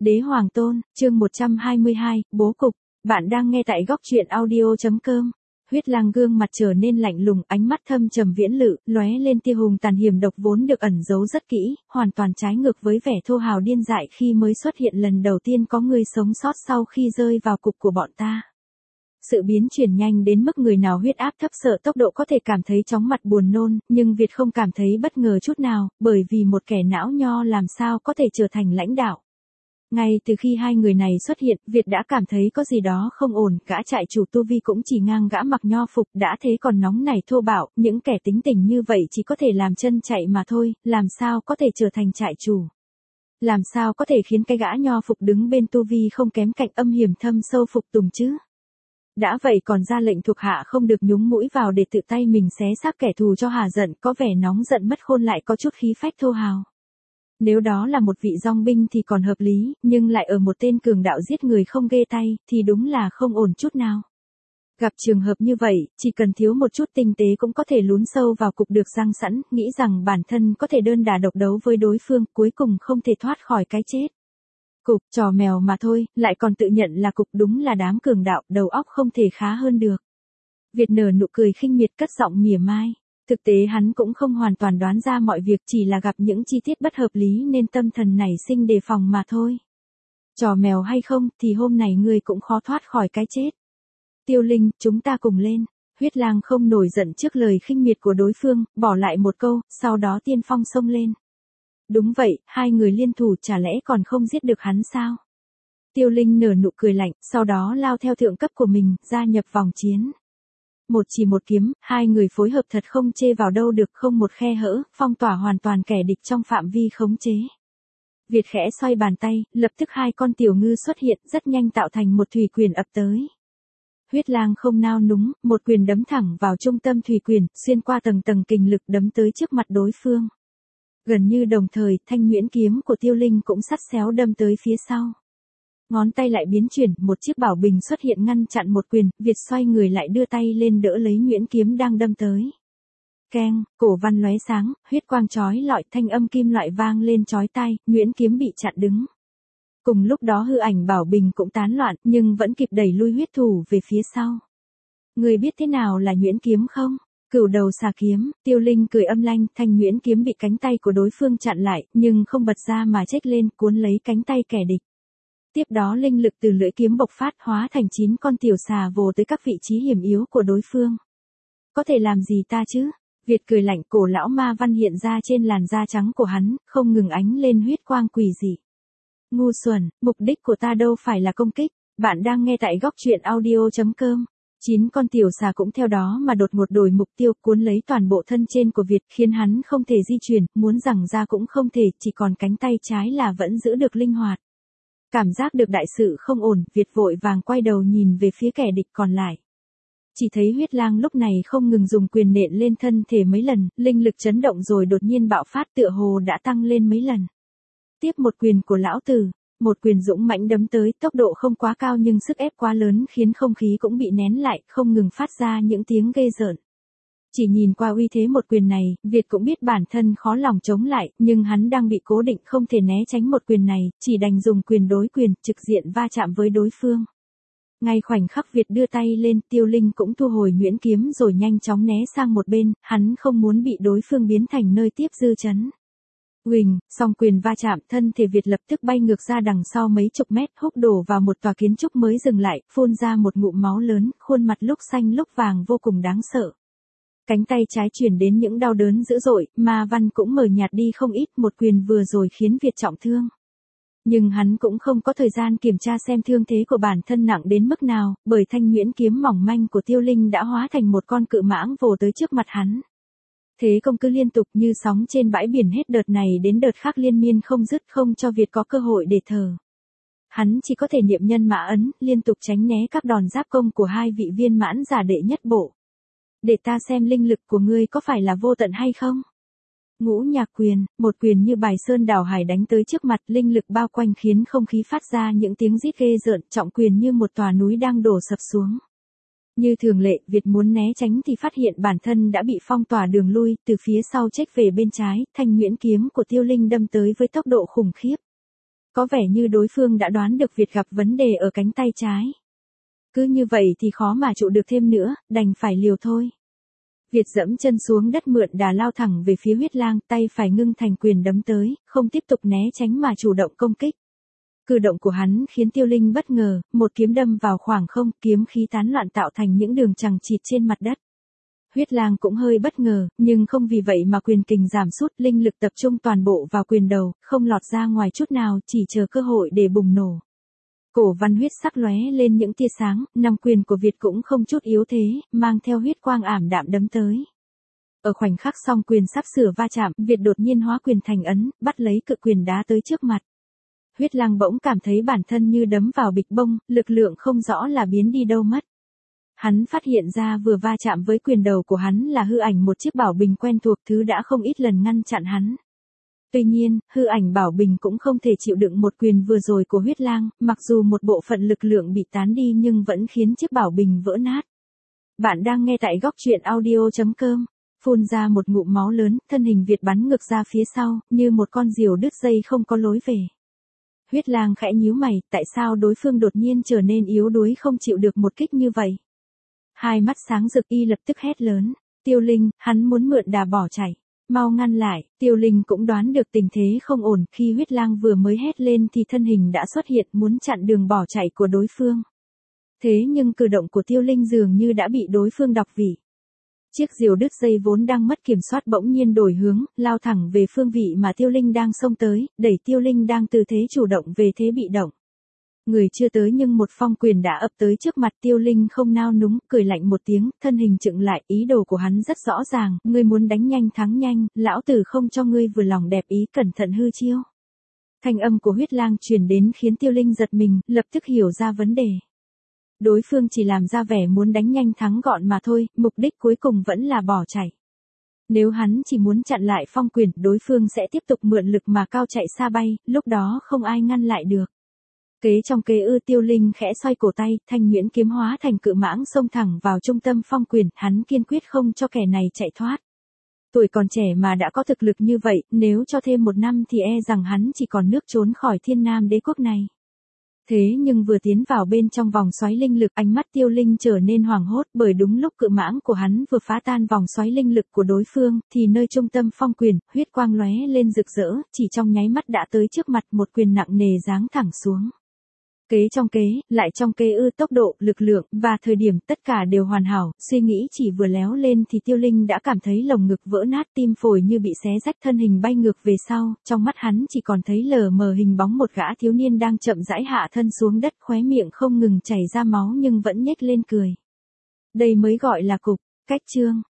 Đế Hoàng Tôn, chương 122, Bố Cục. Bạn đang nghe tại góc truyện audio.com. Huyết Lang gương mặt trở nên lạnh lùng, ánh mắt thâm trầm viễn lự, lóe lên tia hùng tàn hiểm độc vốn được ẩn giấu rất kỹ, hoàn toàn trái ngược với vẻ thô hào điên dại khi mới xuất hiện lần đầu tiên có người sống sót sau khi rơi vào cục của bọn ta. Sự biến chuyển nhanh đến mức người nào huyết áp thấp sợ tốc độ có thể cảm thấy chóng mặt buồn nôn, nhưng Việt không cảm thấy bất ngờ chút nào, bởi vì một kẻ não nho làm sao có thể trở thành lãnh đạo. Ngay từ khi hai người này xuất hiện, Việt đã cảm thấy có gì đó không ổn, gã trại chủ tu vi cũng chỉ ngang gã mặc nho phục, đã thế còn nóng nảy thô bạo, những kẻ tính tình như vậy chỉ có thể làm chân chạy mà thôi, làm sao có thể trở thành trại chủ. Làm sao có thể khiến cái gã nho phục đứng bên tu vi không kém cạnh âm hiểm thâm sâu phục tùng chứ. Đã vậy còn ra lệnh thuộc hạ không được nhúng mũi vào để tự tay mình xé xác kẻ thù cho hà giận, có vẻ nóng giận mất khôn lại có chút khí phách thô hào. Nếu đó là một vị dong binh thì còn hợp lý, nhưng lại ở một tên cường đạo giết người không ghê tay, thì đúng là không ổn chút nào. Gặp trường hợp như vậy, chỉ cần thiếu một chút tinh tế cũng có thể lún sâu vào cục được răng sẵn, nghĩ rằng bản thân có thể đơn đả độc đấu với đối phương, cuối cùng không thể thoát khỏi cái chết. Cục, trò mèo mà thôi, lại còn tự nhận là cục, đúng là đám cường đạo, đầu óc không thể khá hơn được. Việt nở nụ cười khinh miệt cất giọng mỉa mai. Thực tế hắn cũng không hoàn toàn đoán ra mọi việc, chỉ là gặp những chi tiết bất hợp lý nên tâm thần nảy sinh đề phòng mà thôi. Trò mèo hay không thì hôm nay ngươi cũng khó thoát khỏi cái chết. Tiêu Linh, chúng ta cùng lên. Huyết Lang không nổi giận trước lời khinh miệt của đối phương, bỏ lại một câu, sau đó tiên phong xông lên. Đúng vậy, hai người liên thủ chả lẽ còn không giết được hắn sao? Tiêu Linh nở nụ cười lạnh, sau đó lao theo thượng cấp của mình, gia nhập vòng chiến. Một chỉ một kiếm, hai người phối hợp thật không chê vào đâu được, không một khe hở, phong tỏa hoàn toàn kẻ địch trong phạm vi khống chế. Việt khẽ xoay bàn tay, lập tức hai con tiểu ngư xuất hiện, rất nhanh tạo thành một thủy quyền ập tới. Huyết Lang không nao núng, một quyền đấm thẳng vào trung tâm thủy quyền, xuyên qua tầng tầng kình lực đấm tới trước mặt đối phương. Gần như đồng thời, thanh nhuyễn kiếm của Tiêu Linh cũng sắt xéo đâm tới phía sau. Ngón tay lại biến chuyển, một chiếc bảo bình xuất hiện ngăn chặn một quyền, Việt xoay người lại đưa tay lên đỡ lấy nhuyễn kiếm đang đâm tới. Keng, cổ văn lóe sáng, huyết quang chói lọi, thanh âm kim loại vang lên chói tai, nhuyễn kiếm bị chặn đứng. Cùng lúc đó hư ảnh bảo bình cũng tán loạn, nhưng vẫn kịp đẩy lui huyết thủ về phía sau. Người biết thế nào là nhuyễn kiếm không? Cửu đầu xà kiếm. Tiêu Linh cười âm lanh, thanh nhuyễn kiếm bị cánh tay của đối phương chặn lại, nhưng không bật ra mà chếch lên, cuốn lấy cánh tay kẻ địch. Tiếp đó linh lực từ lưỡi kiếm bộc phát hóa thành 9 con tiểu xà vồ tới các vị trí hiểm yếu của đối phương. Có thể làm gì ta chứ? Việt cười lạnh, cổ lão ma văn hiện ra trên làn da trắng của hắn, không ngừng ánh lên huyết quang quỷ dị. Ngu xuẩn, mục đích của ta đâu phải là công kích. Bạn đang nghe tại góc truyện audio.com. 9 con tiểu xà cũng theo đó mà đột ngột đổi mục tiêu, cuốn lấy toàn bộ thân trên của Việt, khiến hắn không thể di chuyển, muốn giằng ra cũng không thể, chỉ còn cánh tay trái là vẫn giữ được linh hoạt. Cảm giác được đại sự không ổn, Việt vội vàng quay đầu nhìn về phía kẻ địch còn lại. Chỉ thấy Huyết Lang lúc này không ngừng dùng quyền nện lên thân thể mấy lần, linh lực chấn động rồi đột nhiên bạo phát, tựa hồ đã tăng lên mấy lần. Tiếp một quyền của lão tử, một quyền dũng mãnh đấm tới, tốc độ không quá cao nhưng sức ép quá lớn khiến không khí cũng bị nén lại, không ngừng phát ra những tiếng ghê rợn. Chỉ nhìn qua uy thế một quyền này, Việt cũng biết bản thân khó lòng chống lại, nhưng hắn đang bị cố định không thể né tránh một quyền này, chỉ đành dùng quyền đối quyền, trực diện va chạm với đối phương. Ngay khoảnh khắc Việt đưa tay lên, Tiêu Linh cũng thu hồi nhuyễn kiếm rồi nhanh chóng né sang một bên, hắn không muốn bị đối phương biến thành nơi tiếp dư chấn. Huỳnh, song quyền va chạm, thân thể Việt lập tức bay ngược ra đằng sau mấy chục mét, húc đổ vào một tòa kiến trúc mới dừng lại, phun ra một ngụm máu lớn, khuôn mặt lúc xanh lúc vàng vô cùng đáng sợ. Cánh tay trái chuyển đến những đau đớn dữ dội, ma văn cũng mờ nhạt đi không ít, một quyền vừa rồi khiến Việt trọng thương. Nhưng hắn cũng không có thời gian kiểm tra xem thương thế của bản thân nặng đến mức nào, bởi thanh nhuyễn kiếm mỏng manh của Tiêu Linh đã hóa thành một con cự mãng vồ tới trước mặt hắn. Thế công cứ liên tục như sóng trên bãi biển, hết đợt này đến đợt khác liên miên không dứt, không cho Việt có cơ hội để thở. Hắn chỉ có thể niệm nhân mã ấn, liên tục tránh né các đòn giáp công của hai vị viên mãn giả đệ nhất bộ. Để ta xem linh lực của ngươi có phải là vô tận hay không? Ngũ nhạc quyền, một quyền như bài sơn đảo hải đánh tới trước mặt, linh lực bao quanh khiến không khí phát ra những tiếng rít ghê rợn, trọng quyền như một tòa núi đang đổ sập xuống. Như thường lệ, Việt muốn né tránh thì phát hiện bản thân đã bị phong tỏa đường lui, từ phía sau chếch về bên trái, thanh nhuyễn kiếm của Tiêu Linh đâm tới với tốc độ khủng khiếp. Có vẻ như đối phương đã đoán được Việt gặp vấn đề ở cánh tay trái. Cứ như vậy thì khó mà trụ được thêm nữa, đành phải liều thôi. Việt dẫm chân xuống đất mượn đà lao thẳng về phía Huyết Lang, tay phải ngưng thành quyền đấm tới, không tiếp tục né tránh mà chủ động công kích. Cử động của hắn khiến Tiêu Linh bất ngờ, một kiếm đâm vào khoảng không, kiếm khí tán loạn tạo thành những đường chằng chịt trên mặt đất. Huyết Lang cũng hơi bất ngờ, nhưng không vì vậy mà quyền kình giảm sút, linh lực tập trung toàn bộ vào quyền đầu, không lọt ra ngoài chút nào, chỉ chờ cơ hội để bùng nổ. Cổ văn huyết sắc lóe lên những tia sáng, năm quyền của Việt cũng không chút yếu thế, mang theo huyết quang ảm đạm đấm tới. Ở khoảnh khắc song quyền sắp sửa va chạm, Việt đột nhiên hóa quyền thành ấn, bắt lấy cự quyền đá tới trước mặt. Huyết Lang bỗng cảm thấy bản thân như đấm vào bịch bông, lực lượng không rõ là biến đi đâu mất. Hắn phát hiện ra vừa va chạm với quyền đầu của hắn là hư ảnh một chiếc bảo bình quen thuộc, thứ đã không ít lần ngăn chặn hắn. Tuy nhiên, hư ảnh bảo bình cũng không thể chịu đựng một quyền vừa rồi của Huyết Lang, mặc dù một bộ phận lực lượng bị tán đi nhưng vẫn khiến chiếc bảo bình vỡ nát. Bạn đang nghe tại góc truyện audio.com. Phun ra một ngụm máu lớn, thân hình Việt bắn ngược ra phía sau, như một con diều đứt dây không có lối về. Huyết Lang khẽ nhíu mày, tại sao đối phương đột nhiên trở nên yếu đuối không chịu được một kích như vậy? Hai mắt sáng rực y lập tức hét lớn. Tiêu Linh, hắn muốn mượn đà bỏ chạy. Mau ngăn lại, Tiêu Linh cũng đoán được tình thế không ổn, khi Huyết Lang vừa mới hét lên thì thân hình đã xuất hiện muốn chặn đường bỏ chạy của đối phương. Thế nhưng cử động của Tiêu Linh dường như đã bị đối phương đọc vị. Chiếc diều đứt dây vốn đang mất kiểm soát bỗng nhiên đổi hướng, lao thẳng về phương vị mà Tiêu Linh đang xông tới, đẩy Tiêu Linh đang từ thế chủ động về thế bị động. Người chưa tới nhưng một phong quyền đã ập tới trước mặt. Tiêu Linh không nao núng, cười lạnh một tiếng, thân hình chững lại, ý đồ của hắn rất rõ ràng, ngươi muốn đánh nhanh thắng nhanh, lão tử không cho ngươi vừa lòng đẹp ý, cẩn thận hư chiêu. Thanh âm của Huyết Lang truyền đến khiến Tiêu Linh giật mình, lập tức hiểu ra vấn đề. Đối phương chỉ làm ra vẻ muốn đánh nhanh thắng gọn mà thôi, mục đích cuối cùng vẫn là bỏ chạy. Nếu hắn chỉ muốn chặn lại phong quyền, đối phương sẽ tiếp tục mượn lực mà cao chạy xa bay, lúc đó không ai ngăn lại được. Kế trong kế ư, Tiêu Linh khẽ xoay cổ tay, thanh nhuyễn kiếm hóa thành cự mãng xông thẳng vào trung tâm phong quyền, hắn kiên quyết không cho kẻ này chạy thoát. Tuổi còn trẻ mà đã có thực lực như vậy, nếu cho thêm một năm thì e rằng hắn chỉ còn nước trốn khỏi Thiên Nam đế quốc này. Thế nhưng vừa tiến vào bên trong vòng xoáy linh lực, ánh mắt Tiêu Linh trở nên hoảng hốt, bởi đúng lúc cự mãng của hắn vừa phá tan vòng xoáy linh lực của đối phương, thì nơi trung tâm phong quyền, huyết quang lóe lên rực rỡ, chỉ trong nháy mắt đã tới trước mặt, một quyền nặng nề giáng thẳng xuống. Kế trong kế, lại trong kế ư, tốc độ, lực lượng, và thời điểm tất cả đều hoàn hảo, suy nghĩ chỉ vừa léo lên thì Tiêu Linh đã cảm thấy lồng ngực vỡ nát, tim phổi như bị xé rách, thân hình bay ngược về sau, trong mắt hắn chỉ còn thấy lờ mờ hình bóng một gã thiếu niên đang chậm rãi hạ thân xuống đất, khóe miệng không ngừng chảy ra máu nhưng vẫn nhếch lên cười. Đây mới gọi là cục. Cách chương.